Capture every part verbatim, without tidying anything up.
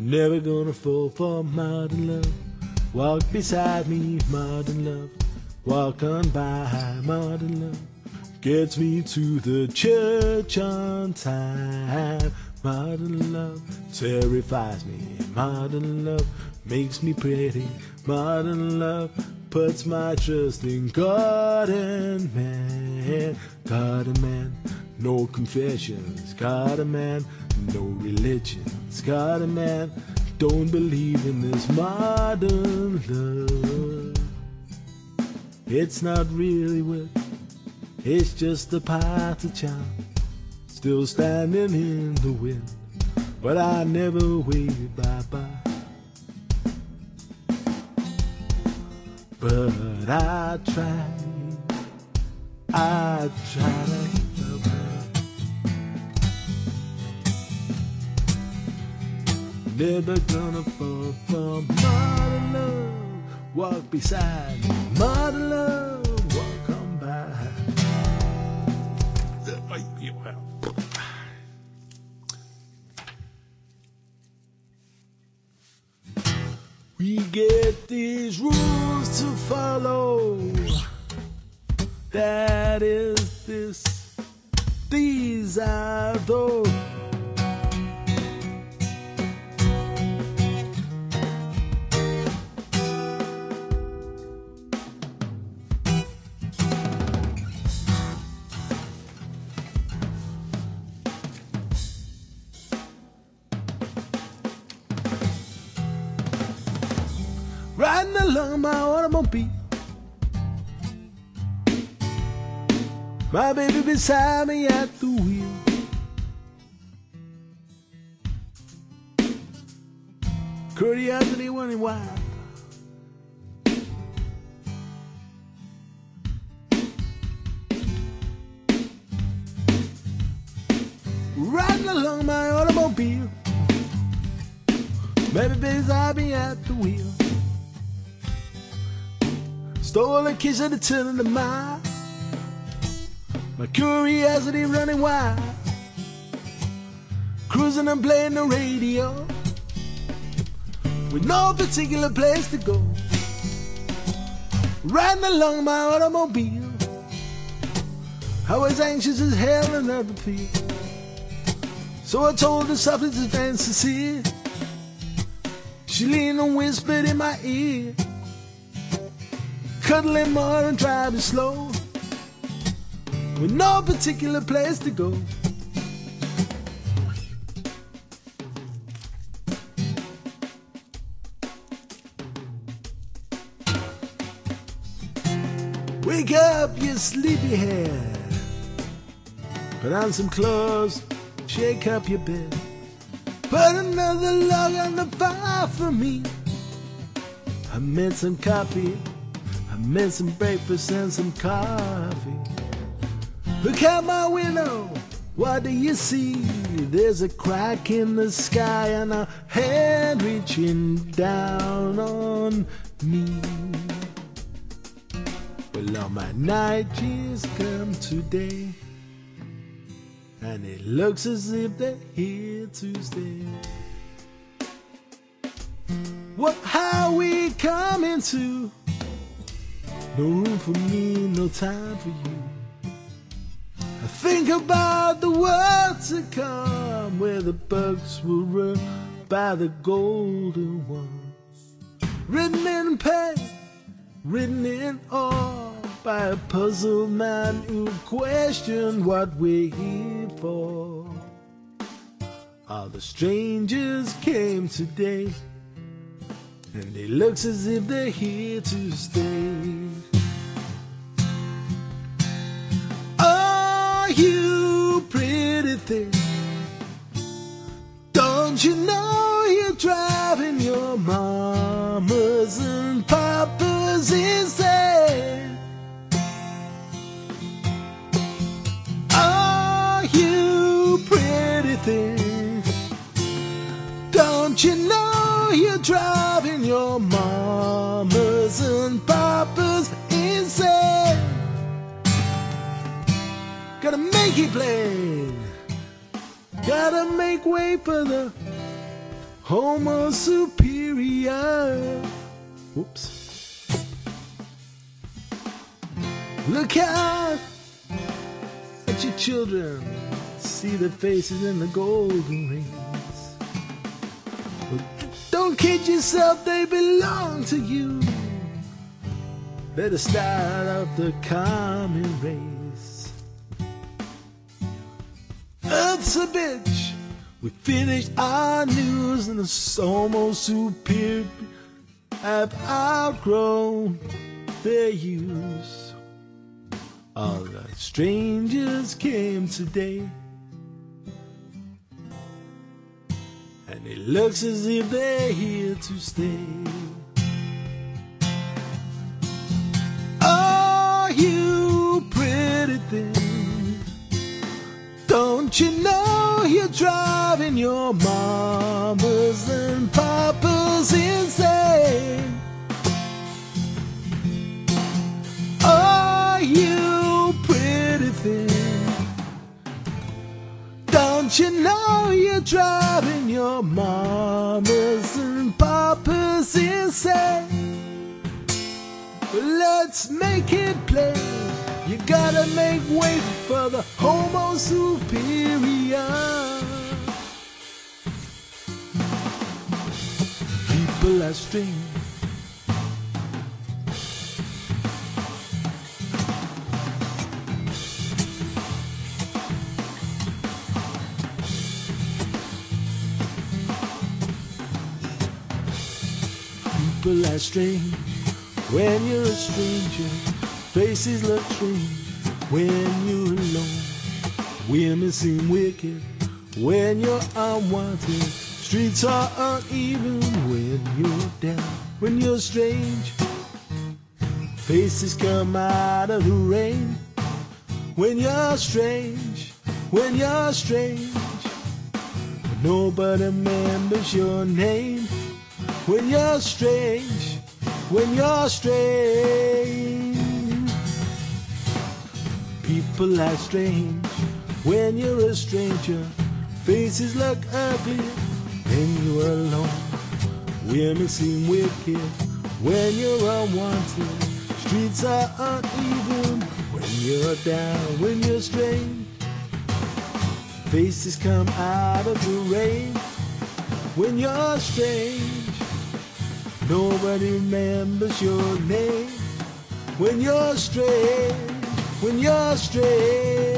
Never gonna fall for modern love. Walk beside me, modern love. Walk on by, modern love. Gets me to the church on time. Modern love terrifies me. Modern love makes me pretty. Modern love puts my trust in God and man. God and man, no confessions. God and man, no religions. God and man, don't believe in this modern love. It's not really work, it's just a part of charm. Still standing in the wind, but I never waved bye-bye. But I tried, I tried to help her. Never gonna fall from modern love. Walk beside me, modern love. Walk on by. We get these rules to follow. That is this, these are those. Riding along my automobile, my baby beside me at the wheel. Curiosity running wild. Riding along my automobile, baby beside me at the wheel. Stole a kiss at a turn of the mile. My curiosity running wild. Cruising and playing the radio, with no particular place to go. Riding along my automobile, I was anxious as hell and up the field. So I told her softly to fancy. She leaned and whispered in my ear, cuddling more and driving slow, with no particular place to go. Wake up, you sleepyhead. Put on some clothes, shake up your bed. Put another log on the fire for me. I made some coffee, I made some breakfast and some coffee. Look out my window, what do you see? There's a crack in the sky and a hand reaching down on me. Well, all my night dreams come today, and it looks as if they're here to stay. What how we coming to? No room for me, no time for you. I think about the world to come, where the bugs will run by the golden ones. Written in pen, written in ore, by a puzzled man who questioned what we're here for. All the strangers came today, and it looks as if they're here to stay. Oh, you pretty thing, don't you know you're driving your mamas and papas insane? Oh, you pretty thing, don't you know you're driving your mamas and papas insane? Gotta make it plain, gotta make way for the Homo superior. Whoops. Look out at your children, see their faces in the golden rings. But don't kid yourself, they belong to you. Better start up the common race. Earth's a bitch. We finished our news and the Homo superior have outgrown their use. All the strangers came today, and it looks as if they're here to stay. Oh, you pretty thing, don't you know you're driving your mamas and papas insane? Oh, you pretty thing, don't you know you're driving your mamas and papas insane? Well, let's make it plain, you gotta make way for the Homo superior. People are strange. People are strange when you're a stranger. Faces look strange when you're alone. Women seem wicked when you're unwanted. Streets are uneven when you're down. When you're strange, faces come out of the rain. When you're strange, when you're strange, nobody remembers your name. When you're strange, when you're strange, people are strange when you're a stranger. Faces look ugly when you're alone. Women seem wicked when you're unwanted. Streets are uneven when you're down. When you're strange, faces come out of the rain. When you're strange, nobody remembers your name. When you're strange, when you're strange.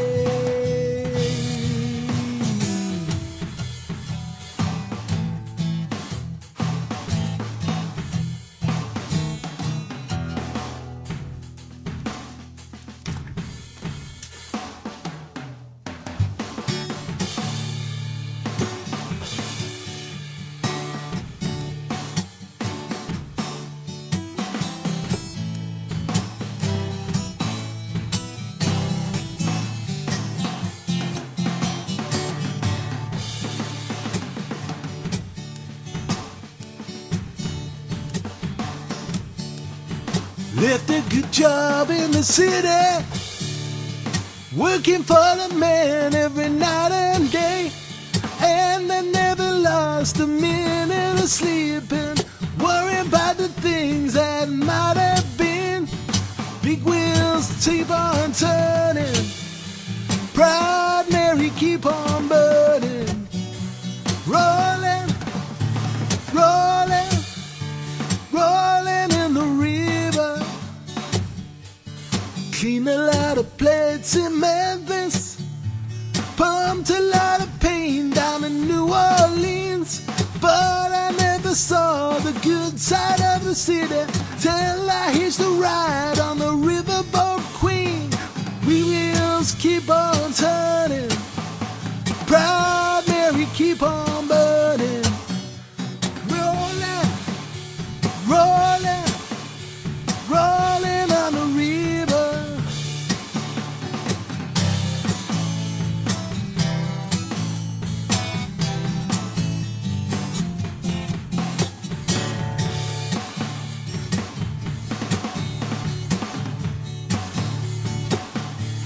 Left a good job in the city, working for the man every night and day, and they never lost a minute of sleeping, worrying about the things that might have been. Big wheels keep on turning, Proud Mary keep on burning, rolling, rolling, rolling in the river. Cleaned a lot of plates in Memphis, pumped a lot of paint down in New Orleans, but I never saw the good side of the city till I hitched a ride on the riverboat Queen. Wheels keep on turning, Proud Mary keep on burning, rolling, rolling, rolling on the river.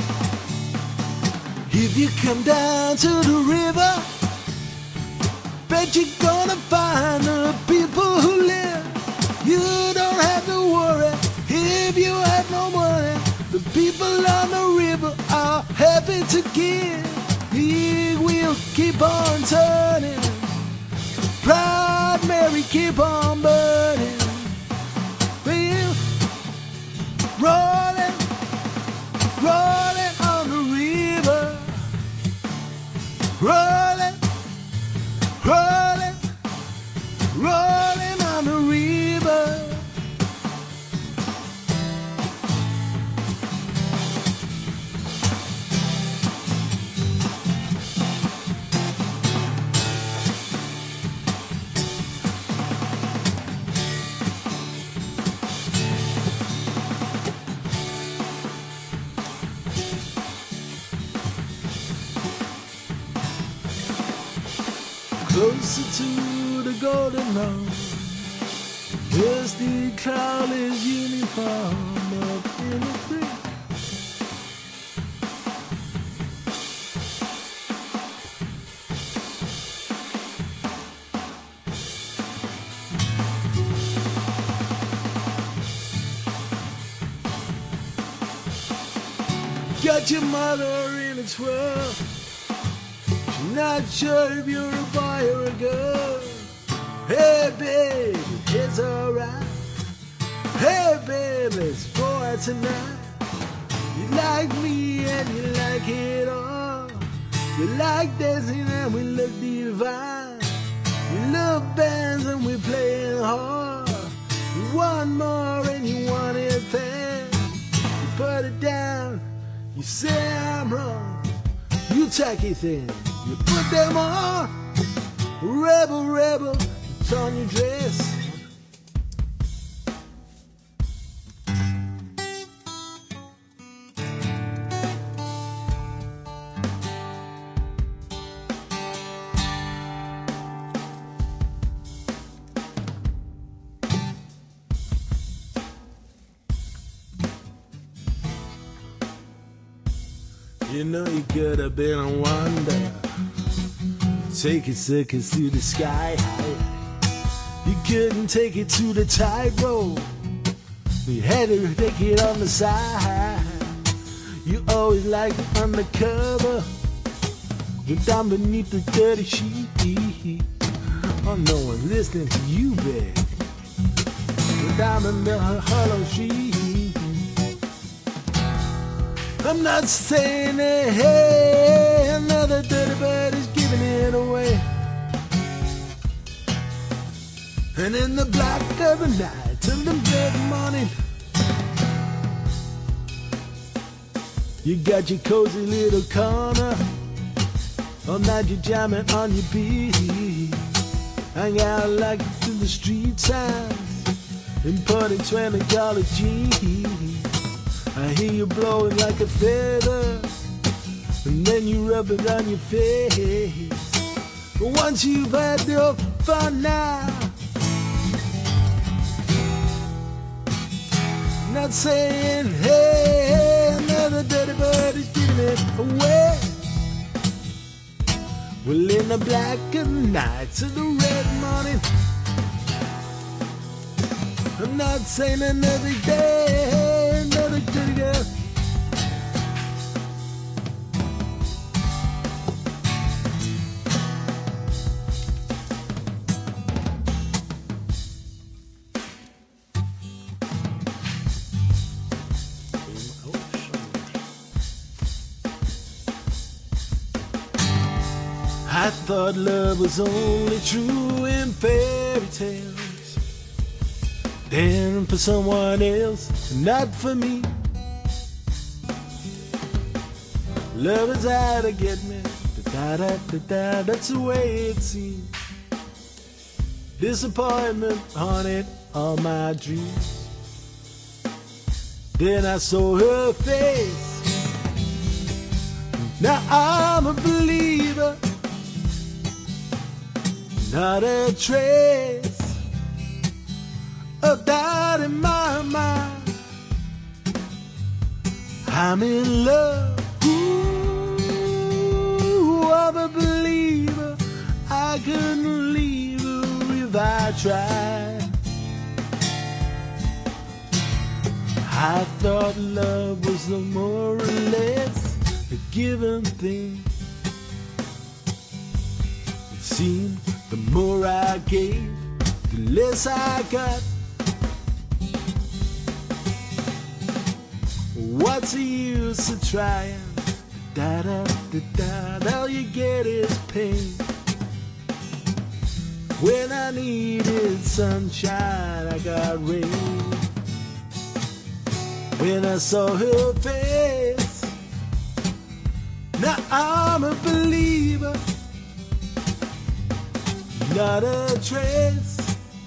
If you come down to the river, Bet you're gonna find the people who live. You don't have to worry if you have no money. The people on the river are happy to give. He will keep on turning. Proud Mary keep on burning. We'll rolling, rolling on the river. Rolling, rolling, rolling on the river. Closer to the golden dawn, Dusty Crowley's uniform up in the creek. Got your mother in a twirl. Not sure if you're a boy or a girl. Hey baby, it's alright. Hey baby, let's go out tonight. You like me and you like it all. You like dancing and we look divine. You love bands and we playing hard. You want more and you want it bad. You put it down, you say I'm wrong. You tacky thing. You put them on, rebel, rebel, it's on your dress. You know you could have been a wonder. Take it circus to the sky high. You couldn't take it to the tightrope. You had to take it on the side. You always liked it undercover. You're down beneath the dirty sheet. Oh, no one's listening to you, babe. You're down in the hollow sheet. I'm not saying that, hey, another dirty bird is giving it away. And in the black of the night till the red morning, you got your cozy little corner. All night you're jamming on your beat. Hang out like in the street signs, importing twenty dollar jeans. I hear you blowing like a feather, and then you rub it on your face. But once you've had your fun now, not saying, hey, another dirty bird is giving it away. Well, in the black of the night to the red morning, I'm not saying another day, another dirty girl. I thought love was only true in fairy tales, then for someone else, not for me. Love is out to get me, da da da da, that's the way it seems. Disappointment haunted all my dreams. Then I saw her face, now I'm a believer. Not a trace of doubt in my mind. I'm in love. Ooh, I'm a believer. I I couldn't leave her if I tried. I thought love was the more or less a given thing. It seemed the more I gave, the less I got. What's the use of trying? Da da da da, all you get is pain. When I needed sunshine, I got rain. When I saw her face, now I'm a believer. Not a trace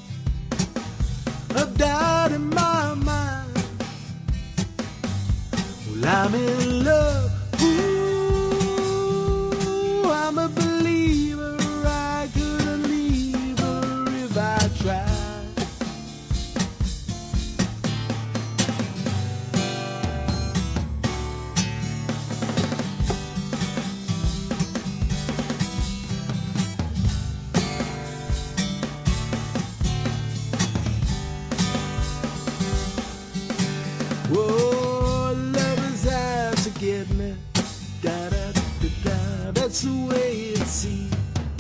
of doubt in my mind. Well, I'm in love. Ooh, I'm a believer. I couldn't leave her if I tried. Whoa, lovers out to get me. Da da da da, that's the way it seems.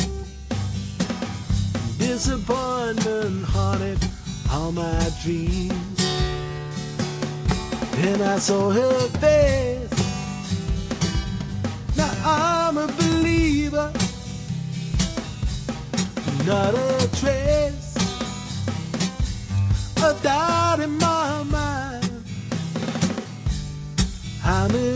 Disappointment haunted all my dreams. Then I saw her face. Now I'm a believer. Not a trace of doubt in my mind. I'm in